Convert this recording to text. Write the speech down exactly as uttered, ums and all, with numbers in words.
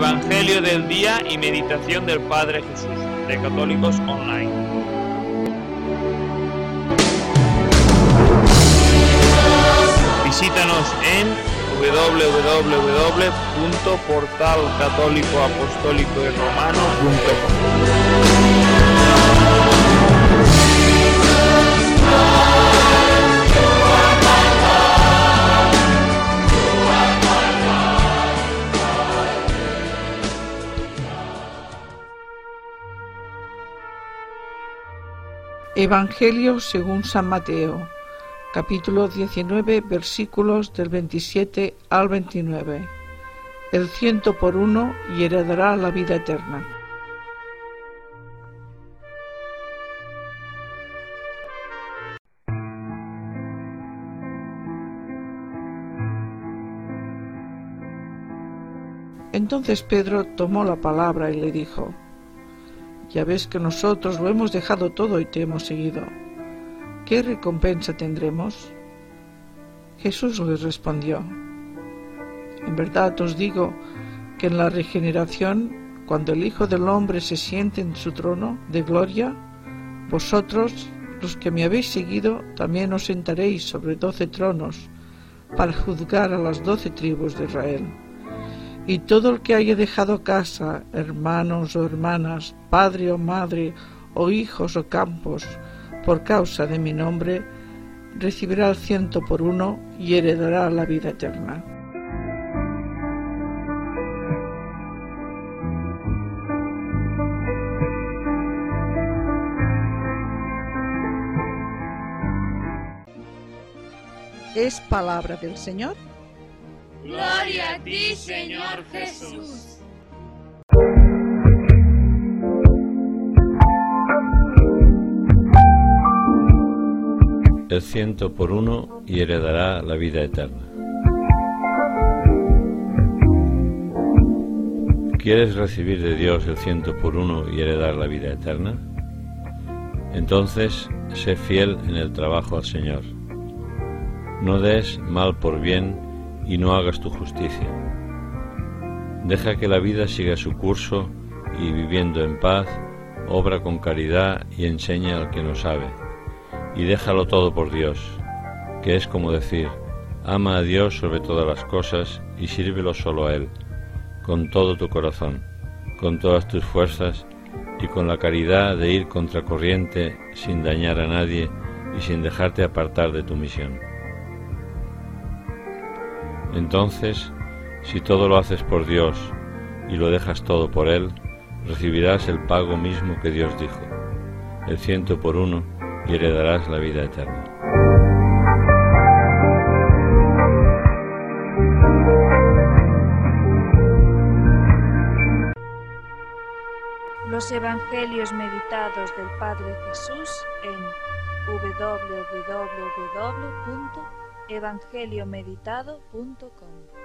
Evangelio del día y meditación del Padre Jesús, de Católicos Online. Visítanos en doble u doble u doble u punto portal católico apostólico y romano punto com. Evangelio según San Mateo, capítulo diecinueve, versículos del veintisiete al veintinueve. El ciento por uno y heredará la vida eterna. Entonces Pedro tomó la palabra y le dijo: Ya ves que nosotros lo hemos dejado todo y te hemos seguido. ¿Qué recompensa tendremos? Jesús les respondió: En verdad os digo que en la regeneración, cuando el Hijo del Hombre se siente en su trono de gloria, vosotros, los que me habéis seguido, también os sentaréis sobre doce tronos para juzgar a las doce tribus de Israel. Y todo el que haya dejado casa, hermanos o hermanas, padre o madre, o hijos o campos, por causa de mi nombre, recibirá el ciento por uno y heredará la vida eterna. Es palabra del Señor. Gloria a ti, Señor Jesús. El ciento por uno y heredará la vida eterna. ¿Quieres recibir de Dios el ciento por uno y heredar la vida eterna? Entonces, sé fiel en el trabajo al Señor. No des mal por bien y no hagas tu justicia. Deja que la vida siga su curso y, viviendo en paz, obra con caridad y enseña al que no sabe. Y déjalo todo por Dios, que es como decir: ama a Dios sobre todas las cosas y sírvelo solo a Él, con todo tu corazón, con todas tus fuerzas y con la caridad de ir contracorriente sin dañar a nadie y sin dejarte apartar de tu misión. Entonces, si todo lo haces por Dios y lo dejas todo por Él, recibirás el pago mismo que Dios dijo, el ciento por uno, y heredarás la vida eterna. Los Evangelios meditados del Padre Jesús en doble u doble u doble u punto evangelio meditado punto com.